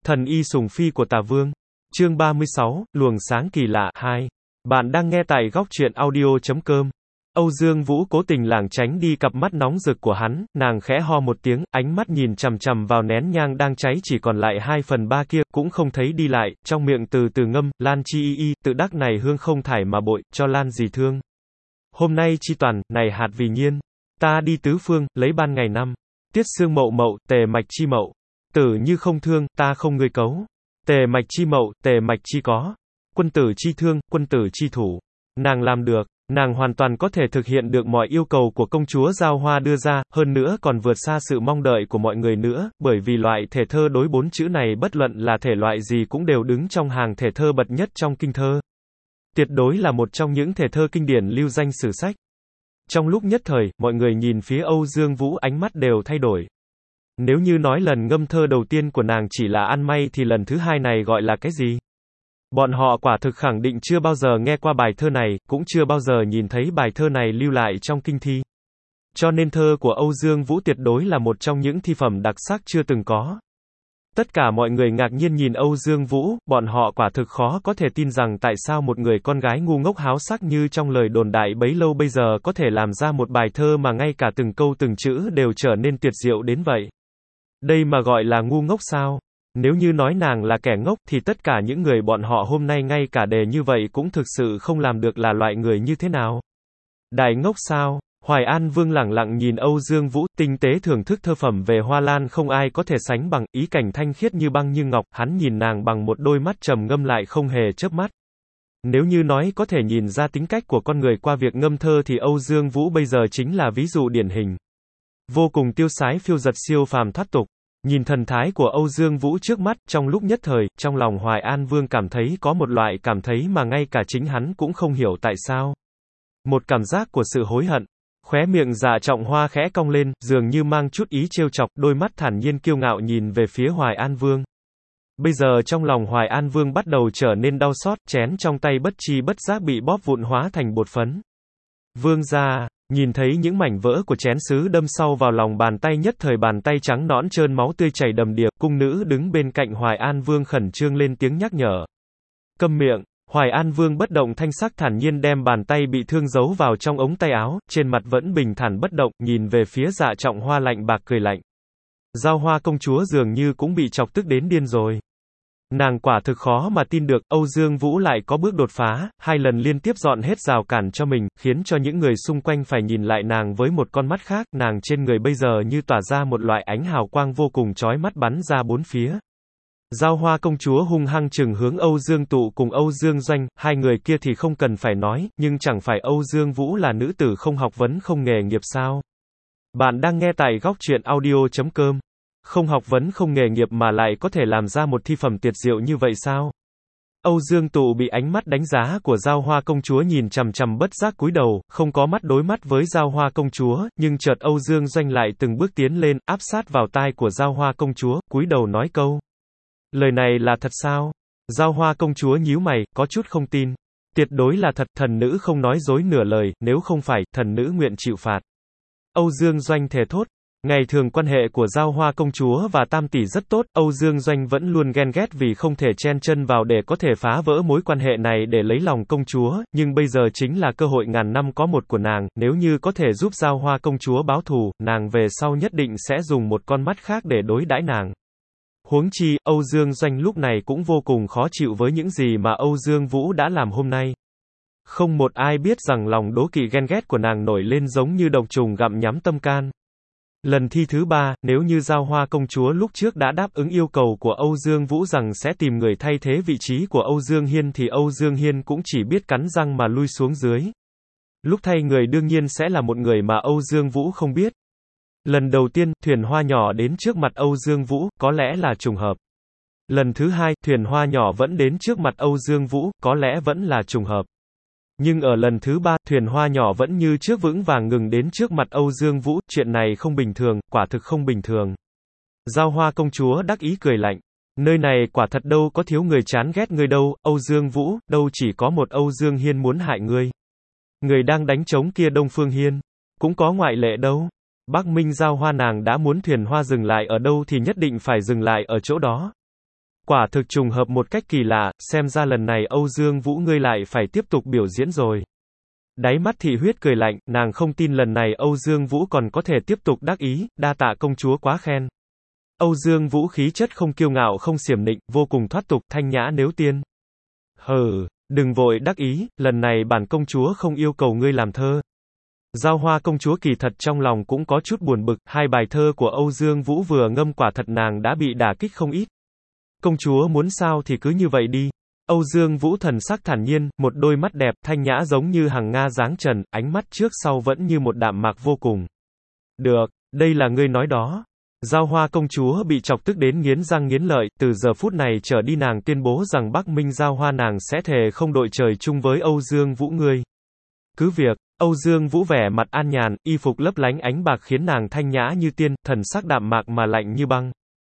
Thần y sùng phi của Tà Vương. Chương 36, luồng sáng kỳ lạ 2. Bạn đang nghe tại góc truyện audio.com. Âu Dương Vũ cố tình lảng tránh đi cặp mắt nóng rực của hắn, nàng khẽ ho một tiếng, ánh mắt nhìn chằm chằm vào nén nhang đang cháy chỉ còn lại 2/3 kia, cũng không thấy đi lại, trong miệng từ từ ngâm, Lan chi y, tự đắc này hương không thải mà bội, cho Lan gì thương. Hôm nay chi toàn, này hạt vì nhiên. Ta đi tứ phương, lấy ban ngày năm. Tiết xương mậu mậu, tề mạch chi mậu. Tử như không thương, ta không ngươi cấu. Tề mạch chi mậu, tề mạch chi có. Quân tử chi thương, quân tử chi thủ. Nàng làm được. Nàng hoàn toàn có thể thực hiện được mọi yêu cầu của công chúa Giao Hoa đưa ra, hơn nữa còn vượt xa sự mong đợi của mọi người nữa, bởi vì loại thể thơ đối 4 chữ này bất luận là thể loại gì cũng đều đứng trong hàng thể thơ bậc nhất trong kinh thơ. Tuyệt đối là một trong những thể thơ kinh điển lưu danh sử sách. Trong lúc nhất thời, mọi người nhìn phía Âu Dương Vũ ánh mắt đều thay đổi. Nếu như nói lần ngâm thơ đầu tiên của nàng chỉ là ăn may thì lần thứ hai này gọi là cái gì? Bọn họ quả thực khẳng định chưa bao giờ nghe qua bài thơ này, cũng chưa bao giờ nhìn thấy bài thơ này lưu lại trong kinh thi. Cho nên thơ của Âu Dương Vũ tuyệt đối là một trong những thi phẩm đặc sắc chưa từng có. Tất cả mọi người ngạc nhiên nhìn Âu Dương Vũ, bọn họ quả thực khó có thể tin rằng tại sao một người con gái ngu ngốc háo sắc như trong lời đồn đại bấy lâu bây giờ có thể làm ra một bài thơ mà ngay cả từng câu từng chữ đều trở nên tuyệt diệu đến vậy. Đây mà gọi là ngu ngốc sao? Nếu như nói nàng là kẻ ngốc thì tất cả những người bọn họ hôm nay ngay cả đề như vậy cũng thực sự không làm được là loại người như thế nào. Đại ngốc sao? Hoài An Vương lẳng lặng nhìn Âu Dương Vũ, tinh tế thưởng thức thơ phẩm về hoa lan không ai có thể sánh bằng, ý cảnh thanh khiết như băng như ngọc, hắn nhìn nàng bằng một đôi mắt trầm ngâm lại không hề chớp mắt. Nếu như nói có thể nhìn ra tính cách của con người qua việc ngâm thơ thì Âu Dương Vũ bây giờ chính là ví dụ điển hình. Vô cùng tiêu sái phiêu dật siêu phàm thoát tục. Nhìn thần thái của Âu Dương Vũ trước mắt, trong lúc nhất thời, trong lòng Hoài An Vương cảm thấy có một loại cảm thấy mà ngay cả chính hắn cũng không hiểu tại sao. Một cảm giác của sự hối hận. Khóe miệng Dạ Trọng Hoa khẽ cong lên, dường như mang chút ý trêu chọc, đôi mắt thản nhiên kiêu ngạo nhìn về phía Hoài An Vương. Bây giờ trong lòng Hoài An Vương bắt đầu trở nên đau xót, chén trong tay bất chi bất giác bị bóp vụn hóa thành bột phấn. Vương gia, nhìn thấy những mảnh vỡ của chén sứ đâm sâu vào lòng bàn tay, nhất thời bàn tay trắng nõn trơn máu tươi chảy đầm đìa, cung nữ đứng bên cạnh Hoài An Vương khẩn trương lên tiếng nhắc nhở. Câm miệng. Hoài An Vương bất động thanh sắc thản nhiên đem bàn tay bị thương giấu vào trong ống tay áo, trên mặt vẫn bình thản bất động, nhìn về phía Dạ Trọng Hoa lạnh bạc cười lạnh. Giao Hoa công chúa dường như cũng bị chọc tức đến điên rồi. Nàng quả thực khó mà tin được, Âu Dương Vũ lại có bước đột phá, 2 lần liên tiếp dọn hết rào cản cho mình, khiến cho những người xung quanh phải nhìn lại nàng với một con mắt khác, nàng trên người bây giờ như tỏa ra một loại ánh hào quang vô cùng chói mắt bắn ra bốn phía. Giao Hoa công chúa hung hăng trừng hướng Âu Dương Tụ cùng Âu Dương Doanh, hai người kia thì không cần phải nói, nhưng chẳng phải Âu Dương Vũ là nữ tử không học vấn không nghề nghiệp sao? Bạn đang nghe tại góc truyện audio.com. Không học vấn không nghề nghiệp mà lại có thể làm ra một thi phẩm tuyệt diệu như vậy sao? Âu Dương Tụ bị ánh mắt đánh giá của Giao Hoa công chúa nhìn chằm chằm bất giác cúi đầu, không có mắt đối mắt với Giao Hoa công chúa, nhưng chợt Âu Dương Doanh lại từng bước tiến lên, áp sát vào tai của Giao Hoa công chúa, cúi đầu nói câu. Lời này là thật sao? Giao Hoa công chúa nhíu mày, có chút không tin. Tuyệt đối là thật, thần nữ không nói dối nửa lời, nếu không phải, thần nữ nguyện chịu phạt. Âu Dương Doanh thề thốt. Ngày thường quan hệ của Giao Hoa công chúa và Tam tỷ rất tốt, Âu Dương Doanh vẫn luôn ghen ghét vì không thể chen chân vào để có thể phá vỡ mối quan hệ này để lấy lòng công chúa, nhưng bây giờ chính là cơ hội ngàn năm có một của nàng, nếu như có thể giúp Giao Hoa công chúa báo thù, nàng về sau nhất định sẽ dùng một con mắt khác để đối đãi nàng. Huống chi, Âu Dương Doanh lúc này cũng vô cùng khó chịu với những gì mà Âu Dương Vũ đã làm hôm nay. Không một ai biết rằng lòng đố kỵ ghen ghét của nàng nổi lên giống như độc trùng gặm nhắm tâm can. Lần thi thứ 3, nếu như Giao Hoa công chúa lúc trước đã đáp ứng yêu cầu của Âu Dương Vũ rằng sẽ tìm người thay thế vị trí của Âu Dương Hiên thì Âu Dương Hiên cũng chỉ biết cắn răng mà lui xuống dưới. Lúc thay người đương nhiên sẽ là một người mà Âu Dương Vũ không biết. Lần đầu tiên, thuyền hoa nhỏ đến trước mặt Âu Dương Vũ, có lẽ là trùng hợp. Lần thứ 2, thuyền hoa nhỏ vẫn đến trước mặt Âu Dương Vũ, có lẽ vẫn là trùng hợp. Nhưng ở lần thứ 3, thuyền hoa nhỏ vẫn như trước vững vàng ngừng đến trước mặt Âu Dương Vũ, chuyện này không bình thường, quả thực không bình thường. Giao Hoa công chúa đắc ý cười lạnh. Nơi này quả thật đâu có thiếu người chán ghét ngươi đâu, Âu Dương Vũ, đâu chỉ có một Âu Dương Hiên muốn hại ngươi. Người đang đánh trống kia Đông Phương Hiên, cũng có ngoại lệ đâu. Bắc Minh Giao Hoa nàng đã muốn thuyền hoa dừng lại ở đâu thì nhất định phải dừng lại ở chỗ đó. Quả thực trùng hợp một cách kỳ lạ, xem ra lần này Âu Dương Vũ ngươi lại phải tiếp tục biểu diễn rồi. Đáy mắt Thị Huyết cười lạnh, nàng không tin lần này Âu Dương Vũ còn có thể tiếp tục đắc ý, đa tạ công chúa quá khen. Âu Dương Vũ khí chất không kiêu ngạo không xiểm nịnh, vô cùng thoát tục, thanh nhã nếu tiên. Hừ, đừng vội đắc ý, lần này bản công chúa không yêu cầu ngươi làm thơ. Giao Hoa công chúa kỳ thật trong lòng cũng có chút buồn bực, hai bài thơ của Âu Dương Vũ vừa ngâm quả thật nàng đã bị đả kích không ít. Công chúa muốn sao thì cứ như vậy đi. Âu Dương Vũ thần sắc thản nhiên, một đôi mắt đẹp, thanh nhã giống như hằng nga dáng trần, ánh mắt trước sau vẫn như một đạm mạc vô cùng. Được, đây là ngươi nói đó. Giao Hoa công chúa bị chọc tức đến nghiến răng nghiến lợi, từ giờ phút này trở đi nàng tuyên bố rằng Bắc Minh Giao Hoa nàng sẽ thề không đội trời chung với Âu Dương Vũ ngươi. Cứ việc, Âu Dương Vũ vẻ mặt an nhàn, y phục lấp lánh ánh bạc khiến nàng thanh nhã như tiên, thần sắc đạm mạc mà lạnh như băng.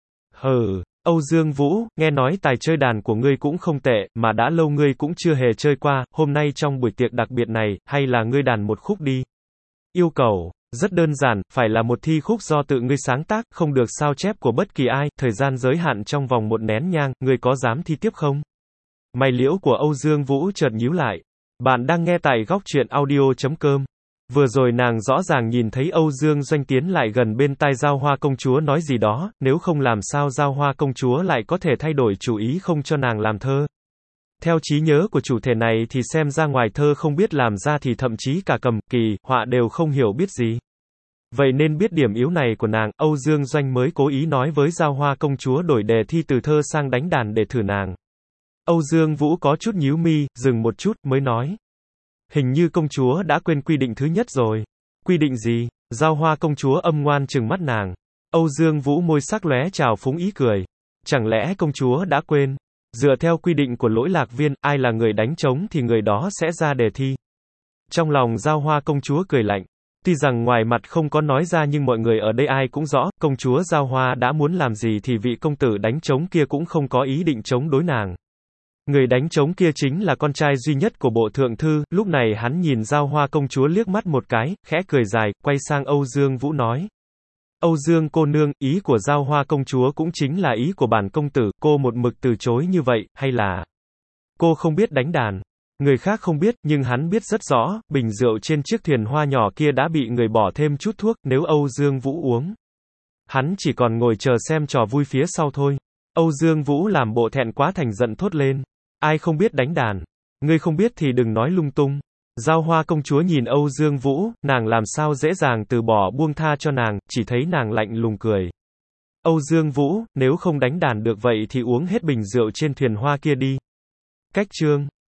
Hừ, Âu Dương Vũ, nghe nói tài chơi đàn của ngươi cũng không tệ, mà đã lâu ngươi cũng chưa hề chơi qua, hôm nay trong buổi tiệc đặc biệt này, hay là ngươi đàn một khúc đi. Yêu cầu rất đơn giản, phải là một thi khúc do tự ngươi sáng tác, không được sao chép của bất kỳ ai, thời gian giới hạn trong vòng 1 nén nhang, ngươi có dám thi tiếp không? Mày liễu của Âu Dương Vũ chợt nhíu lại. Bạn đang nghe tại góc truyện audio.com. Vừa rồi nàng rõ ràng nhìn thấy Âu Dương Doanh tiến lại gần bên tai Giao Hoa công chúa nói gì đó, nếu không làm sao Giao Hoa công chúa lại có thể thay đổi chủ ý không cho nàng làm thơ. Theo trí nhớ của chủ thể này thì xem ra ngoài thơ không biết làm ra thì thậm chí cả cầm, kỳ, họa đều không hiểu biết gì. Vậy nên biết điểm yếu này của nàng, Âu Dương Doanh mới cố ý nói với Giao Hoa công chúa đổi đề thi từ thơ sang đánh đàn để thử nàng. Âu Dương Vũ có chút nhíu mi, dừng một chút, mới nói. Hình như công chúa đã quên quy định thứ nhất rồi. Quy định gì? Giao Hoa công chúa âm ngoan trừng mắt nàng. Âu Dương Vũ môi sắc lóe trào phúng ý cười. Chẳng lẽ công chúa đã quên? Dựa theo quy định của lỗi lạc viên, ai là người đánh trống thì người đó sẽ ra đề thi. Trong lòng Giao Hoa công chúa cười lạnh. Tuy rằng ngoài mặt không có nói ra nhưng mọi người ở đây ai cũng rõ, công chúa Giao Hoa đã muốn làm gì thì vị công tử đánh trống kia cũng không có ý định chống đối nàng. Người đánh trống kia chính là con trai duy nhất của bộ thượng thư, lúc này hắn nhìn Giao Hoa công chúa liếc mắt một cái, khẽ cười dài, quay sang Âu Dương Vũ nói. Âu Dương cô nương, ý của Giao Hoa công chúa cũng chính là ý của bản công tử, cô một mực từ chối như vậy, hay là cô không biết đánh đàn? Người khác không biết, nhưng hắn biết rất rõ, bình rượu trên chiếc thuyền hoa nhỏ kia đã bị người bỏ thêm chút thuốc, nếu Âu Dương Vũ uống. Hắn chỉ còn ngồi chờ xem trò vui phía sau thôi. Âu Dương Vũ làm bộ thẹn quá thành giận thốt lên. Ai không biết đánh đàn? Ngươi không biết thì đừng nói lung tung. Giao Hoa công chúa nhìn Âu Dương Vũ, nàng làm sao dễ dàng từ bỏ buông tha cho nàng, chỉ thấy nàng lạnh lùng cười. Âu Dương Vũ, nếu không đánh đàn được vậy thì uống hết bình rượu trên thuyền hoa kia đi. Cách chương